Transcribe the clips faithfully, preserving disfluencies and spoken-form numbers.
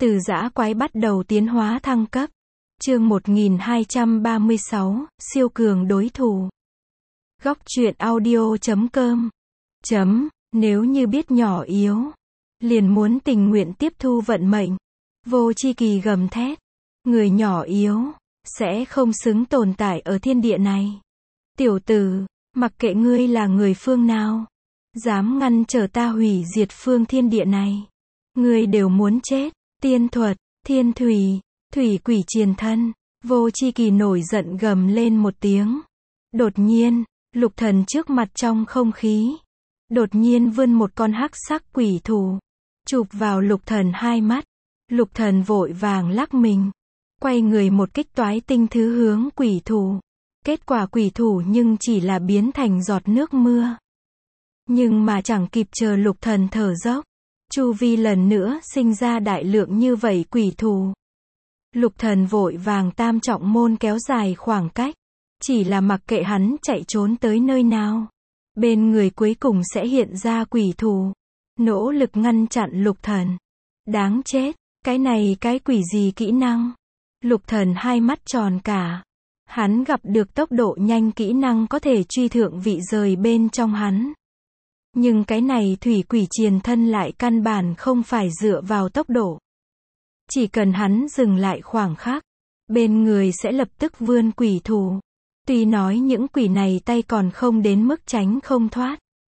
Từ dã quái bắt đầu tiến hóa thăng cấp. Chương một nghìn hai trăm ba mươi sáu, siêu cường đối thủ. Góc truyện audio chấm com. Chấm, nếu như biết nhỏ yếu, liền muốn tình nguyện tiếp thu vận mệnh. Vô Chi Kỳ gầm thét. Người nhỏ yếu, sẽ không xứng tồn tại ở thiên địa này. Tiểu tử, mặc kệ ngươi là người phương nào, dám ngăn trở ta hủy diệt phương thiên địa này, ngươi đều muốn chết. Tiên thuật, thiên thủy, thủy quỷ triền thân. Vô Chi Kỳ nổi giận gầm lên một tiếng. Đột nhiên, Lục Thần trước mặt trong không khí, đột nhiên vươn một con hắc sắc quỷ thủ, chụp vào Lục Thần hai mắt. Lục Thần vội vàng lắc mình, quay người một kích toái tinh thứ hướng quỷ thủ. Kết quả quỷ thủ nhưng chỉ là biến thành giọt nước mưa. Nhưng mà chẳng kịp chờ Lục Thần thở dốc, chu vi lần nữa sinh ra đại lượng như vậy quỷ thủ. Lục Thần vội vàng tam trọng môn kéo dài khoảng cách, chỉ là mặc kệ hắn chạy trốn tới nơi nào, bên người cuối cùng sẽ hiện ra quỷ thủ, nỗ lực ngăn chặn Lục Thần. Đáng chết, cái này cái quỷ gì kỹ năng? Lục Thần hai mắt tròn cả. Hắn gặp được tốc độ nhanh kỹ năng có thể truy thượng vị rời bên trong hắn. Nhưng cái này thủy quỷ triền thân lại căn bản không phải dựa vào tốc độ. Chỉ cần hắn dừng lại khoảng khắc, bên người sẽ lập tức vươn quỷ thủ. Tuy nói những quỷ này tay còn không đến mức tránh không thoát.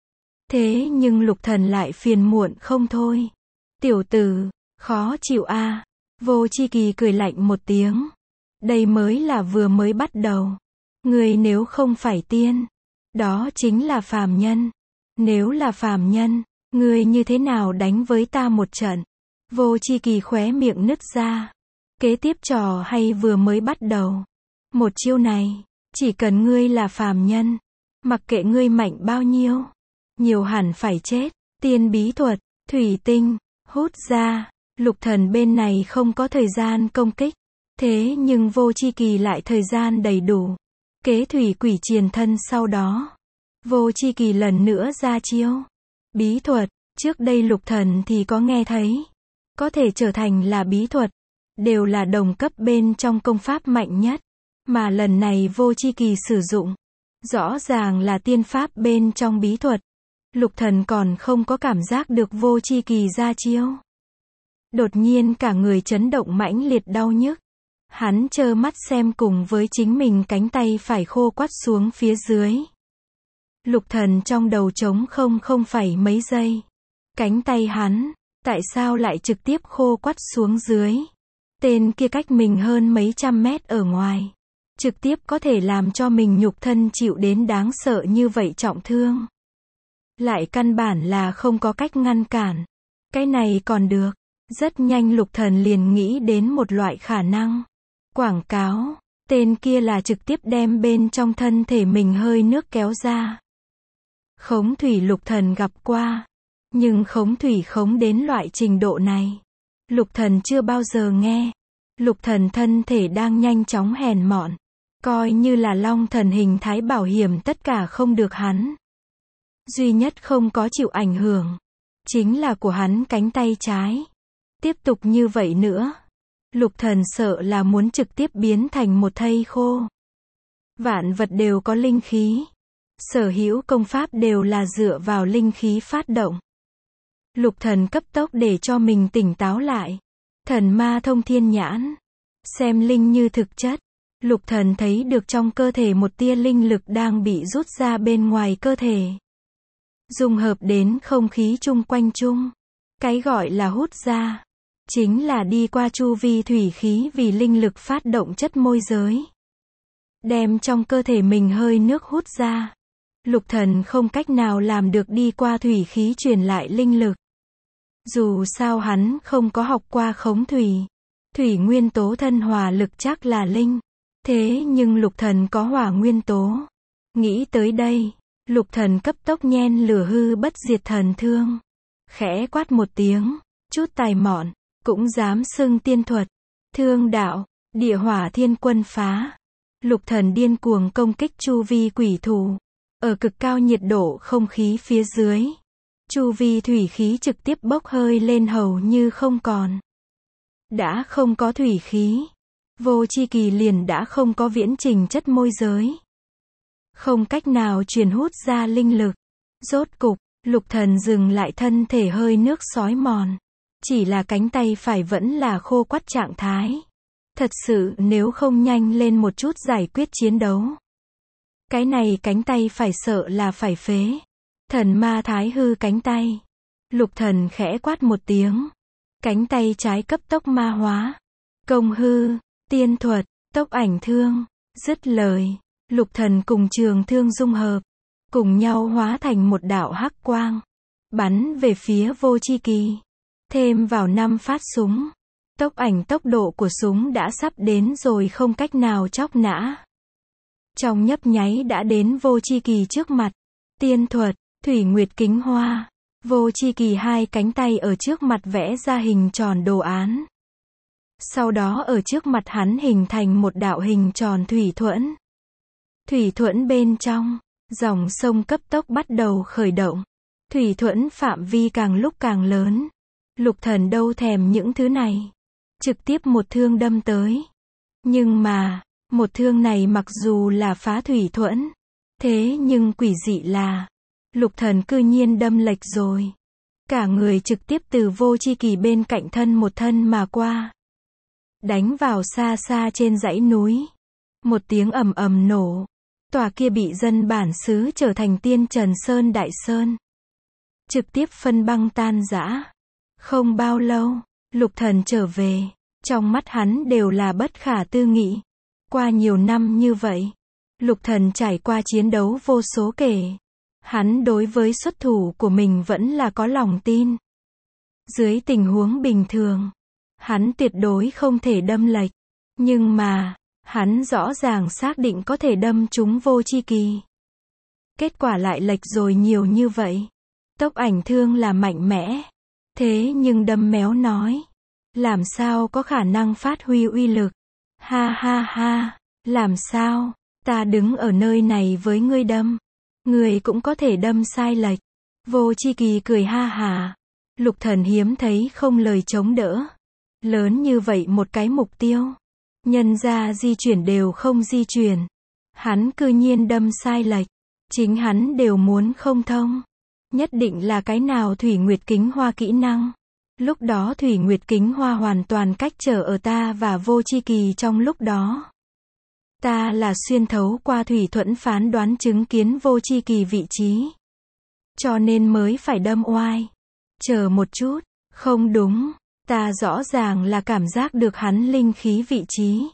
Thế nhưng Lục Thần lại phiền muộn không thôi. Tiểu tử, khó chịu a. À. Vô Chi Kỳ cười lạnh một tiếng. Đây mới là vừa mới bắt đầu. Người nếu không phải tiên, đó chính là phàm nhân. Nếu là phàm nhân, ngươi như thế nào đánh với ta một trận? Vô Chi Kỳ khóe miệng nứt ra. Kế tiếp trò hay vừa mới bắt đầu. Một chiêu này, chỉ cần ngươi là phàm nhân, mặc kệ ngươi mạnh bao nhiêu, nhiều hẳn phải chết. Tiên bí thuật, thủy tinh, hút ra. Lục Thần bên này không có thời gian công kích. Thế nhưng Vô Chi Kỳ lại thời gian đầy đủ. Kế thủy quỷ triền thân sau đó, Vô Chi Kỳ lần nữa ra chiêu. Bí thuật, trước đây Lục Thần thì có nghe thấy. Có thể trở thành là bí thuật, đều là đồng cấp bên trong công pháp mạnh nhất. Mà lần này Vô Chi Kỳ sử dụng, rõ ràng là tiên pháp bên trong bí thuật. Lục Thần còn không có cảm giác được Vô Chi Kỳ ra chiêu. Đột nhiên cả người chấn động mãnh liệt đau nhức. Hắn trơ mắt xem cùng với chính mình cánh tay phải khô quắt xuống phía dưới. Lục Thần trong đầu trống không không phải mấy giây. Cánh tay hắn, tại sao lại trực tiếp khô quắt xuống dưới? Tên kia cách mình hơn mấy trăm mét ở ngoài, trực tiếp có thể làm cho mình nhục thân chịu đến đáng sợ như vậy trọng thương. Lại căn bản là không có cách ngăn cản. Cái này còn được. Rất nhanh Lục Thần liền nghĩ đến một loại khả năng. Quảng cáo, tên kia là trực tiếp đem bên trong thân thể mình hơi nước kéo ra. Khống thủy Lục Thần gặp qua, nhưng khống thủy khống đến loại trình độ này, Lục Thần chưa bao giờ nghe. Lục Thần thân thể đang nhanh chóng hèn mọn, coi như là Long Thần hình thái bảo hiểm tất cả không được hắn. Duy nhất không có chịu ảnh hưởng, chính là của hắn cánh tay trái. Tiếp tục như vậy nữa, Lục Thần sợ là muốn trực tiếp biến thành một thây khô. Vạn vật đều có linh khí. Sở hữu công pháp đều là dựa vào linh khí phát động. Lục Thần cấp tốc để cho mình tỉnh táo lại. Thần ma thông thiên nhãn. Xem linh như thực chất. Lục Thần thấy được trong cơ thể một tia linh lực đang bị rút ra bên ngoài cơ thể. Dung hợp đến không khí chung quanh chung. Cái gọi là hút ra, chính là đi qua chu vi thủy khí vì linh lực phát động chất môi giới. Đem trong cơ thể mình hơi nước hút ra. Lục Thần không cách nào làm được đi qua thủy khí truyền lại linh lực. Dù sao hắn không có học qua khống thủy. Thủy nguyên tố thân hỏa lực chắc là linh. Thế nhưng Lục Thần có hỏa nguyên tố. Nghĩ tới đây, Lục Thần cấp tốc nhen lửa hư bất diệt thần thương. Khẽ quát một tiếng, chút tài mọn, cũng dám xưng tiên thuật. Thương đạo, địa hỏa thiên quân phá. Lục Thần điên cuồng công kích chu vi quỷ thủ. Ở cực cao nhiệt độ không khí phía dưới, chu vi thủy khí trực tiếp bốc hơi lên hầu như không còn. đã không có thủy khí. Vô Chi Kỳ liền đã không có viễn trình chất môi giới. Không cách nào truyền hút ra linh lực. Rốt cục, Lục Thần dừng lại, thân thể hơi nước sói mòn. Chỉ là cánh tay phải vẫn là khô quắt trạng thái. Thật sự nếu không nhanh lên một chút giải quyết chiến đấu. Cái này cánh tay phải sợ là phải phế. Thần ma thái hư cánh tay. Lục Thần khẽ quát một tiếng. Cánh tay trái cấp tốc ma hóa. Công hư, tiên thuật, tốc ảnh thương. Dứt lời, Lục Thần cùng trường thương dung hợp. Cùng nhau hóa thành một đạo hắc quang. Bắn về phía Vô Chi Kỳ. Thêm vào năm phát súng. Tốc ảnh tốc độ của súng đã sắp đến rồi, không cách nào chóc nã. Trong nhấp nháy đã đến Vô Chi Kỳ trước mặt. Tiên thuật, Thủy Nguyệt Kính Hoa. Vô Chi Kỳ hai cánh tay ở trước mặt vẽ ra hình tròn đồ án. Sau đó ở trước mặt hắn hình thành một đạo hình tròn thủy thuẫn. Thủy thuẫn bên trong, dòng sông cấp tốc bắt đầu khởi động. Thủy thuẫn phạm vi càng lúc càng lớn. Lục Thần đâu thèm những thứ này. Trực tiếp một thương đâm tới. Nhưng mà, một thương này mặc dù là phá thủy thuẫn. Thế nhưng quỷ dị là, Lục Thần cư nhiên đâm lệch rồi. Cả người trực tiếp từ Vô Chi Kỳ bên cạnh thân một thân mà qua. Đánh vào xa xa trên dãy núi. Một tiếng ầm ầm nổ. Tòa kia bị dân bản xứ trở thành Tiên Trần Sơn Đại Sơn. Trực tiếp phân băng tan rã. Không bao lâu, Lục Thần trở về. Trong mắt hắn đều là bất khả tư nghị. Qua nhiều năm như vậy, Lục Thần trải qua chiến đấu vô số kể. Hắn đối với xuất thủ của mình vẫn là có lòng tin. Dưới tình huống bình thường, hắn tuyệt đối không thể đâm lệch. Nhưng mà, hắn rõ ràng xác định có thể đâm trúng Vô Chi Kỳ. Kết quả lại lệch rồi nhiều như vậy. Tốc ảnh thương là mạnh mẽ. Thế nhưng đâm méo nói. Làm sao có khả năng phát huy uy lực? Ha ha ha, làm sao? Ta đứng ở nơi này với ngươi đâm. Ngươi cũng có thể đâm sai lệch. Vô Chi Kỳ cười ha hà. Lục Thần hiếm thấy không lời chống đỡ. Lớn như vậy một cái mục tiêu. Nhân ra di chuyển đều không di chuyển. Hắn cư nhiên đâm sai lệch. Chính hắn đều muốn không thông. Nhất định là cái nào Thủy Nguyệt Kính Hoa kỹ năng. Lúc đó Thủy Nguyệt Kính Hoa hoàn toàn cách trở ở ta và Vô Chi Kỳ trong lúc đó. Ta là xuyên thấu qua thủy thuẫn phán đoán chứng kiến Vô Chi Kỳ vị trí. Cho nên mới phải đâm oai. Chờ một chút, không đúng. Ta rõ ràng là cảm giác được hắn linh khí vị trí.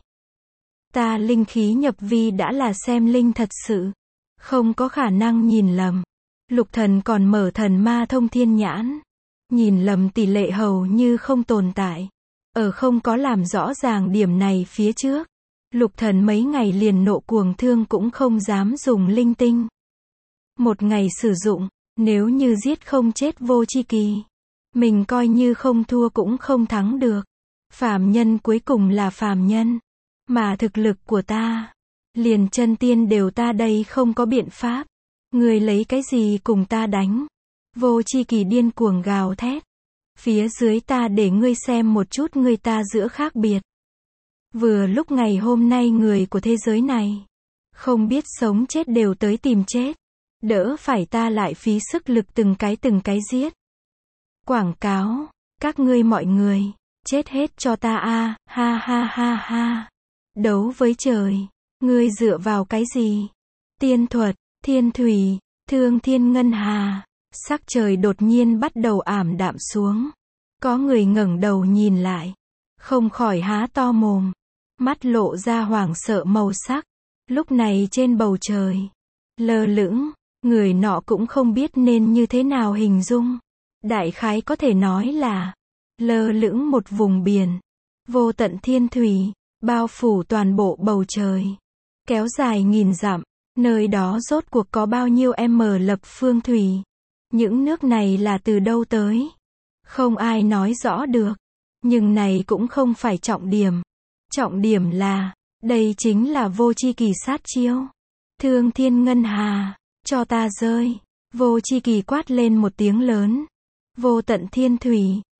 Ta linh khí nhập vi đã là xem linh thật sự. Không có khả năng nhìn lầm. Lục Thần còn mở thần ma thông thiên nhãn. Nhìn lầm tỷ lệ hầu như không tồn tại. Ở không có làm rõ ràng điểm này phía trước. Lục Thần mấy ngày liền nộ cuồng thương cũng không dám dùng linh tinh. Một ngày sử dụng, nếu như giết không chết Vô Chi Kỳ. Mình coi như không thua cũng không thắng được. Phàm nhân cuối cùng là phàm nhân. Mà thực lực của ta, liền chân tiên đều ta đây không có biện pháp. Người lấy cái gì cùng ta đánh? Vô Chi Kỳ điên cuồng gào thét. Phía dưới ta để ngươi xem một chút người ta giữa khác biệt. Vừa lúc ngày hôm nay người của thế giới này, không biết sống chết đều tới tìm chết. Đỡ phải ta lại phí sức lực từng cái từng cái giết. Quảng cáo, các ngươi mọi người, chết hết cho ta a, ha ha ha ha. Đấu với trời, ngươi dựa vào cái gì? Tiên thuật, thiên thủy, thương thiên ngân hà. Sắc trời đột nhiên bắt đầu ảm đạm xuống. Có người ngẩng đầu nhìn lại, không khỏi há to mồm, mắt lộ ra hoảng sợ màu sắc. Lúc này trên bầu trời, lơ lửng, người nọ cũng không biết nên như thế nào hình dung. Đại khái có thể nói là lơ lửng một vùng biển, vô tận thiên thủy, bao phủ toàn bộ bầu trời, kéo dài nghìn dặm. Nơi đó rốt cuộc có bao nhiêu m lập phương thủy? Những nước này là từ đâu tới? Không ai nói rõ được. Nhưng này cũng không phải trọng điểm. Trọng điểm là, đây chính là Vô Chi Kỳ sát chiêu. Thương thiên ngân hà, cho ta rơi. Vô Chi Kỳ quát lên một tiếng lớn. Vô tận thiên thủy,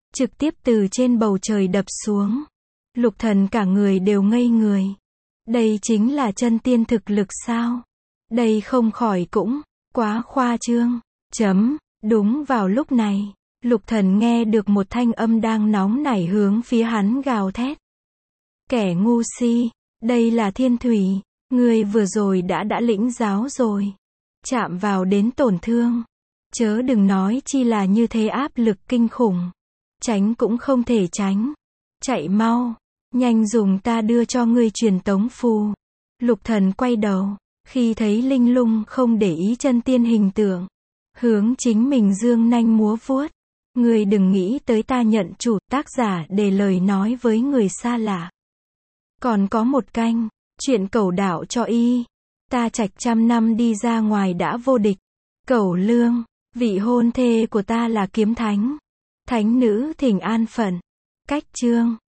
trực tiếp từ trên bầu trời đập xuống. Lục Thần cả người đều ngây người. Đây chính là chân tiên thực lực sao? Đây không khỏi cũng quá khoa trương. Chấm, đúng vào lúc này, Lục Thần nghe được một thanh âm đang nóng nảy hướng phía hắn gào thét. Kẻ ngu si, đây là Thiên Thủy, ngươi vừa rồi đã đã lĩnh giáo rồi. Chạm vào đến tổn thương. Chớ đừng nói chi là như thế áp lực kinh khủng. Tránh cũng không thể tránh. Chạy mau, nhanh dùng ta đưa cho ngươi truyền tống phù. Lục Thần quay đầu, khi thấy Linh Lung không để ý chân tiên hình tượng, hướng chính mình dương nanh múa vuốt. Ngươi đừng nghĩ tới ta nhận chủ, tác giả để lời nói với người xa lạ. Còn có một canh, chuyện cẩu đạo cho y. Ta trạch trăm năm đi ra ngoài đã vô địch. Cẩu Lương, vị hôn thê của ta là kiếm thánh. Thánh nữ thỉnh an phận. Cách chương